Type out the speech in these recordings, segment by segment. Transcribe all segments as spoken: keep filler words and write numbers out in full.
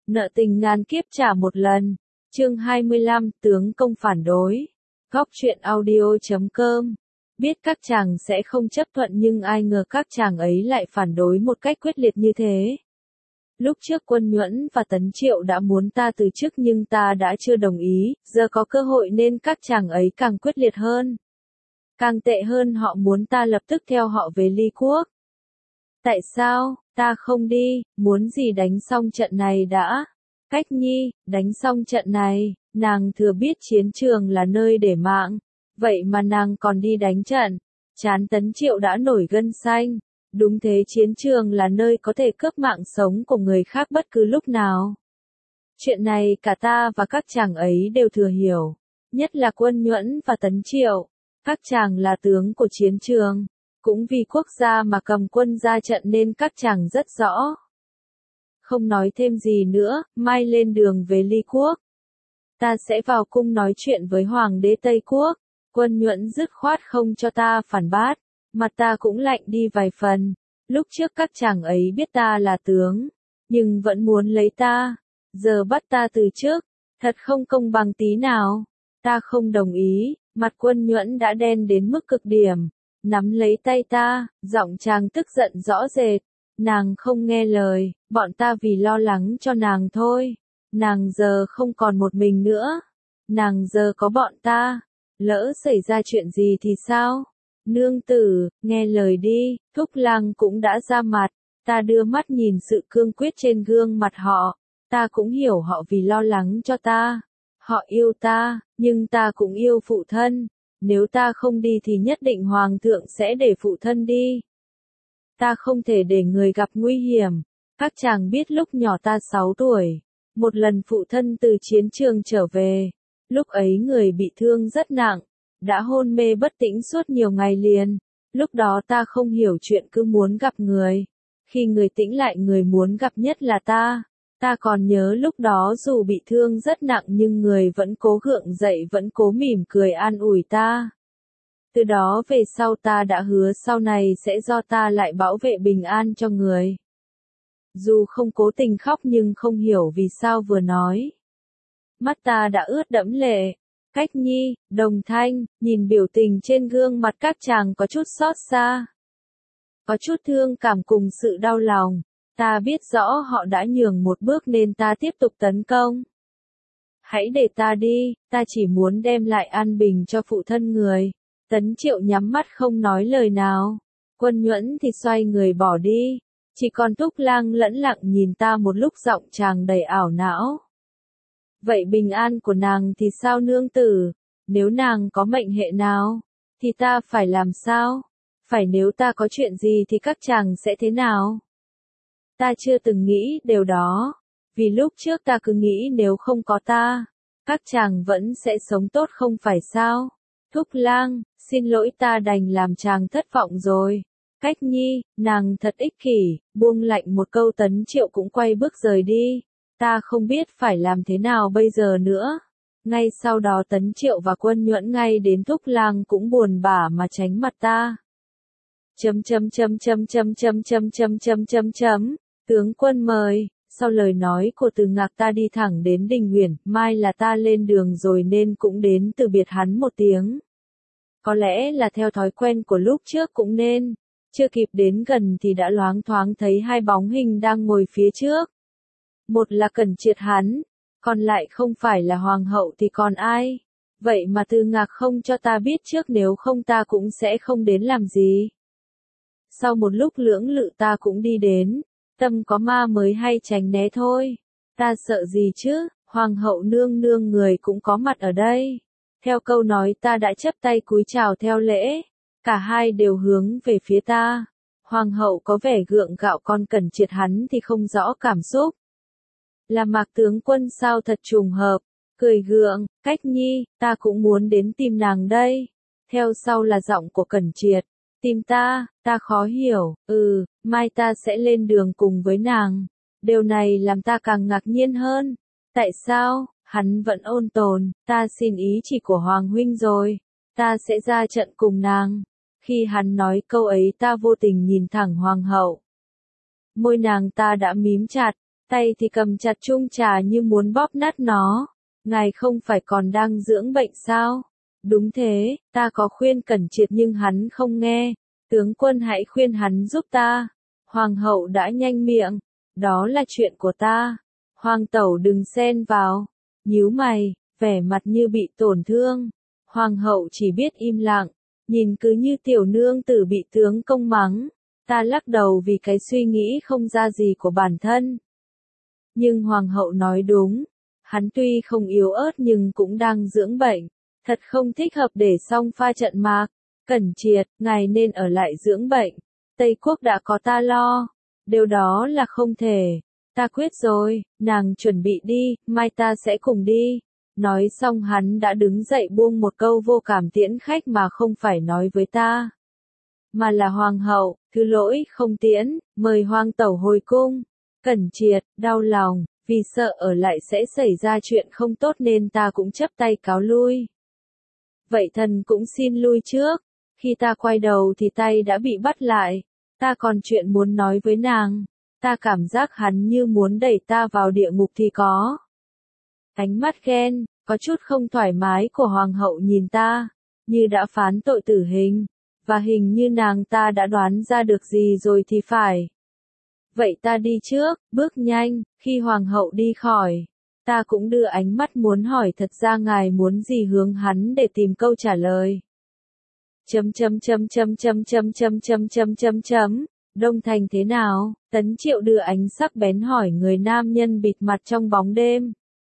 Nợ tình ngàn kiếp trả một lần. Chương hai mươi lăm, tướng công phản đối. Góc truyện audio chấm com. Biết các chàng sẽ không chấp thuận nhưng ai ngờ các chàng ấy lại phản đối một cách quyết liệt như thế. Lúc trước Quân Nhuẫn và Tấn Triệu đã muốn ta từ chức nhưng ta đã chưa đồng ý, giờ có cơ hội nên các chàng ấy càng quyết liệt hơn. Càng tệ hơn họ muốn ta lập tức theo họ về Ly Quốc. Tại sao, ta không đi, muốn gì đánh xong trận này đã. Cách Nhi, đánh xong trận này, nàng thừa biết chiến trường là nơi để mạng, vậy mà nàng còn đi đánh trận. Trán Tấn Triệu đã nổi gân xanh. Đúng thế, chiến trường là nơi có thể cướp mạng sống của người khác bất cứ lúc nào. Chuyện này cả ta và các chàng ấy đều thừa hiểu, nhất là Quân Nhuẫn và Tấn Triệu. Các chàng là tướng của chiến trường, cũng vì quốc gia mà cầm quân ra trận nên các chàng rất rõ. Không nói thêm gì nữa, mai lên đường về Ly Quốc. Ta sẽ vào cung nói chuyện với Hoàng đế Tây Quốc. Quân Nhuẫn dứt khoát không cho ta phản bác, mặt ta cũng lạnh đi vài phần. Lúc trước các chàng ấy biết ta là tướng, nhưng vẫn muốn lấy ta, giờ bắt ta từ chức, thật không công bằng tí nào. Ta không đồng ý, mặt Quân Nhuẫn đã đen đến mức cực điểm, nắm lấy tay ta, giọng chàng tức giận rõ rệt. Nàng không nghe lời, bọn ta vì lo lắng cho nàng thôi. Nàng giờ không còn một mình nữa, nàng giờ có bọn ta, lỡ xảy ra chuyện gì thì sao? Nương tử, nghe lời đi. Thúc Lang cũng đã ra mặt. Ta đưa mắt nhìn sự cương quyết trên gương mặt họ. Ta cũng hiểu họ vì lo lắng cho ta. Họ yêu ta, nhưng ta cũng yêu phụ thân. Nếu ta không đi thì nhất định Hoàng thượng sẽ để phụ thân đi. Ta không thể để người gặp nguy hiểm. Các chàng biết lúc nhỏ ta sáu tuổi, một lần phụ thân từ chiến trường trở về. Lúc ấy người bị thương rất nặng, đã hôn mê bất tỉnh suốt nhiều ngày liền. Lúc đó ta không hiểu chuyện cứ muốn gặp người. Khi người tỉnh lại người muốn gặp nhất là ta. Ta còn nhớ lúc đó dù bị thương rất nặng nhưng người vẫn cố gượng dậy, vẫn cố mỉm cười an ủi ta. Từ đó về sau ta đã hứa sau này sẽ do ta lại bảo vệ bình an cho người. Dù không cố tình khóc nhưng không hiểu vì sao vừa nói, mắt ta đã ướt đẫm lệ. Cách Nhi, Đồng Thanh, nhìn biểu tình trên gương mặt các chàng có chút xót xa, có chút thương cảm cùng sự đau lòng. Ta biết rõ họ đã nhường một bước nên ta tiếp tục tấn công. Hãy để ta đi, ta chỉ muốn đem lại an bình cho phụ thân người. Tấn Triệu nhắm mắt không nói lời nào. Quân Nhuẫn thì xoay người bỏ đi. Chỉ còn Thúc Lang lẫn lặng nhìn ta một lúc, giọng chàng đầy ảo não. Vậy bình an của nàng thì sao nương tử? Nếu nàng có mệnh hệ nào, thì ta phải làm sao? Phải nếu ta có chuyện gì thì các chàng sẽ thế nào? Ta chưa từng nghĩ điều đó. Vì lúc trước ta cứ nghĩ nếu không có ta, các chàng vẫn sẽ sống tốt không phải sao? Thúc Lang, xin lỗi, ta đành làm chàng thất vọng rồi. Cách Nhi, nàng thật ích kỷ. Buông lạnh một câu, Tấn Triệu cũng quay bước rời đi. Ta không biết phải làm thế nào bây giờ nữa. Ngay sau đó Tấn Triệu và Quân Nhuẫn ngay đến Thúc Lang cũng buồn bã mà tránh mặt ta. Chấm chấm chấm chấm chấm chấm chấm chấm chấm chấm chấm. Tướng quân mời. Sau lời nói của Từ Ngạc ta đi thẳng đến Đình Huyền. Mai là ta lên đường rồi nên cũng đến từ biệt hắn một tiếng. Có lẽ là theo thói quen của lúc trước cũng nên. Chưa kịp đến gần thì đã loáng thoáng thấy hai bóng hình đang ngồi phía trước. Một là Cẩn Triệt hắn, còn lại không phải là Hoàng hậu thì còn ai? Vậy mà Từ Ngạc không cho ta biết trước, nếu không ta cũng sẽ không đến làm gì. Sau một lúc lưỡng lự ta cũng đi đến. Tâm có ma mới hay tránh né thôi. Ta sợ gì chứ? Hoàng hậu nương nương người cũng có mặt ở đây. Theo câu nói ta đã chấp tay cúi chào theo lễ. Cả hai đều hướng về phía ta. Hoàng hậu có vẻ gượng gạo, còn Cẩn Triệt hắn thì không rõ cảm xúc. Là Mạc tướng quân sao, thật trùng hợp. Cười gượng, Cách Nhi, ta cũng muốn đến tìm nàng đây. Theo sau là giọng của Cẩn Triệt. Tìm ta, ta khó hiểu. Ừ, mai ta sẽ lên đường cùng với nàng. Điều này làm ta càng ngạc nhiên hơn. Tại sao? Hắn vẫn ôn tồn. Ta xin ý chỉ của Hoàng huynh rồi. Ta sẽ ra trận cùng nàng. Khi hắn nói câu ấy ta vô tình nhìn thẳng Hoàng hậu. Môi nàng ta đã mím chặt. tay thì cầm chặt chung trà như muốn bóp nát nó. Ngài không phải còn đang dưỡng bệnh sao? Đúng thế, ta có khuyên Cẩn Triệt nhưng hắn không nghe. Tướng quân hãy khuyên hắn giúp ta. Hoàng hậu đã nhanh miệng. Đó là chuyện của ta. Hoàng tẩu đừng xen vào. Nhíu mày, vẻ mặt như bị tổn thương. Hoàng hậu chỉ biết im lặng, nhìn cứ như tiểu nương tử bị tướng công mắng. Ta lắc đầu vì cái suy nghĩ không ra gì của bản thân. Nhưng hoàng hậu nói đúng. Hắn tuy không yếu ớt nhưng cũng đang dưỡng bệnh. Thật không thích hợp để xong pha trận mạc. Cẩn Triệt, ngài nên ở lại dưỡng bệnh. Tây Quốc đã có ta lo. Điều đó là không thể. Ta quyết rồi, nàng chuẩn bị đi, mai ta sẽ cùng đi. Nói xong hắn đã đứng dậy buông một câu vô cảm tiễn khách mà không phải nói với ta. Mà là hoàng hậu, thứ lỗi không tiễn, mời hoàng tẩu hồi cung. Cẩn Triệt, đau lòng, vì sợ ở lại sẽ xảy ra chuyện không tốt nên ta cũng chấp tay cáo lui. Vậy thần cũng xin lui trước. Khi ta quay đầu thì tay đã bị bắt lại. Ta còn chuyện muốn nói với nàng. Ta cảm giác hắn như muốn đẩy ta vào địa ngục thì có. Ánh mắt ghen, có chút không thoải mái của hoàng hậu nhìn ta, như đã phán tội tử hình, và hình như nàng ta đã đoán ra được gì rồi thì phải. Vậy ta đi trước, bước nhanh, khi hoàng hậu đi khỏi, ta cũng đưa ánh mắt muốn hỏi thật ra ngài muốn gì hướng hắn để tìm câu trả lời. Chấm chấm chấm chấm chấm chấm chấm chấm chấm chấm chấm. Đông Thành thế nào? Tấn Triệu đưa ánh sắc bén hỏi người nam nhân bịt mặt trong bóng đêm.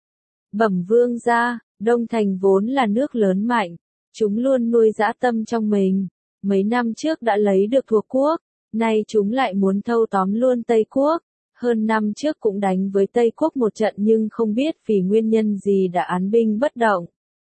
Bẩm vương gia, Đông Thành vốn là nước lớn mạnh, chúng luôn nuôi dã tâm trong mình. Mấy năm trước đã lấy được thuộc quốc, nay chúng lại muốn thâu tóm luôn Tây Quốc. Hơn năm trước cũng đánh với Tây Quốc một trận nhưng không biết vì nguyên nhân gì đã án binh bất động.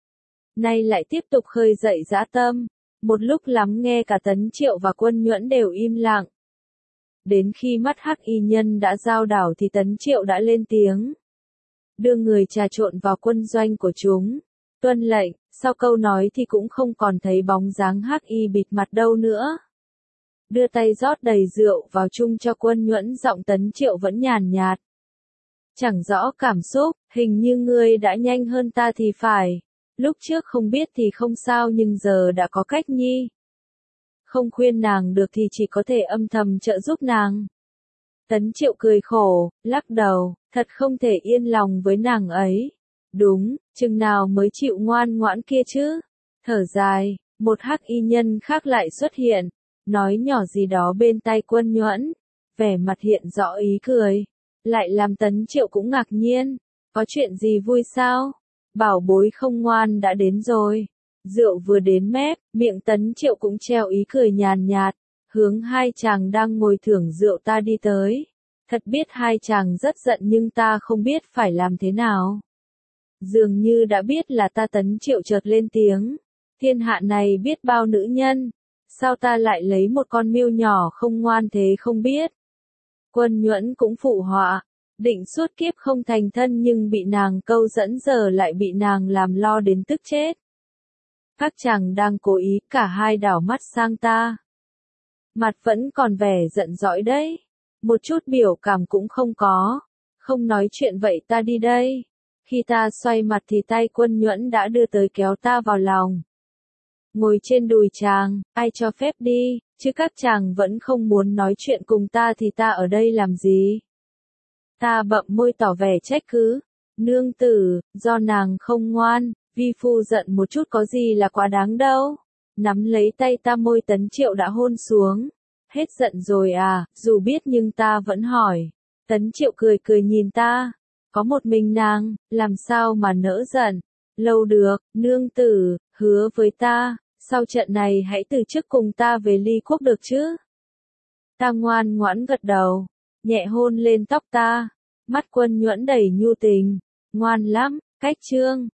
Nay lại tiếp tục khơi dậy dã tâm. Một lúc lắm nghe cả Tấn Triệu và Quân Nhuẫn đều im lặng. Đến khi mắt hắc y nhân đã giao đảo thì Tấn Triệu đã lên tiếng. Đưa người trà trộn vào quân doanh của chúng. Tuân lệnh, sau câu nói thì cũng không còn thấy bóng dáng hắc y bịt mặt đâu nữa. Đưa tay rót đầy rượu vào chung cho Quân Nhuẫn, giọng Tấn Triệu vẫn nhàn nhạt. Chẳng rõ cảm xúc, hình như ngươi đã nhanh hơn ta thì phải. Lúc trước không biết thì không sao nhưng giờ đã có cách nhi. Không khuyên nàng được thì chỉ có thể âm thầm trợ giúp nàng. Tấn Triệu cười khổ, lắc đầu, thật không thể yên lòng với nàng ấy. Đúng, chừng nào mới chịu ngoan ngoãn kia chứ. Thở dài, một hắc y nhân khác lại xuất hiện, nói nhỏ gì đó bên tai Quân Nhuẫn, vẻ mặt hiện rõ ý cười, lại làm Tấn Triệu cũng ngạc nhiên. Có chuyện gì vui sao? Bảo bối không ngoan đã đến rồi. Rượu vừa đến mép, miệng Tấn Triệu cũng treo ý cười nhàn nhạt, hướng hai chàng đang ngồi thưởng rượu ta đi tới. Thật biết hai chàng rất giận nhưng ta không biết phải làm thế nào. Dường như đã biết là ta. Tấn Triệu chợt lên tiếng. Thiên hạ này biết bao nữ nhân, sao ta lại lấy một con miêu nhỏ không ngoan thế không biết. Quân Nhuẫn cũng phụ họa, định suốt kiếp không thành thân nhưng bị nàng câu dẫn giờ lại bị nàng làm lo đến tức chết. Các chàng đang cố ý, cả hai đảo mắt sang ta. Mặt vẫn còn vẻ giận dỗi đấy. Một chút biểu cảm cũng không có. Không nói chuyện vậy ta đi đây. Khi ta xoay mặt thì tay Quân Nhuẫn đã đưa tới kéo ta vào lòng. Ngồi trên đùi chàng, ai cho phép đi, chứ các chàng vẫn không muốn nói chuyện cùng ta thì ta ở đây làm gì. Ta bậm môi tỏ vẻ trách cứ. Nương tử, do nàng không ngoan. Vi phu giận một chút có gì là quá đáng đâu. Nắm lấy tay ta, môi Tấn Triệu đã hôn xuống. Hết giận rồi à, dù biết nhưng ta vẫn hỏi. Tấn Triệu cười cười nhìn ta. Có một mình nàng, làm sao mà nỡ giận. Lâu được, nương tử, hứa với ta, sau trận này hãy từ chức cùng ta về Ly Quốc được chứ. Ta ngoan ngoãn gật đầu, nhẹ hôn lên tóc ta. Mắt Quân Nhuẫn đầy nhu tình. Ngoan lắm, cách chương.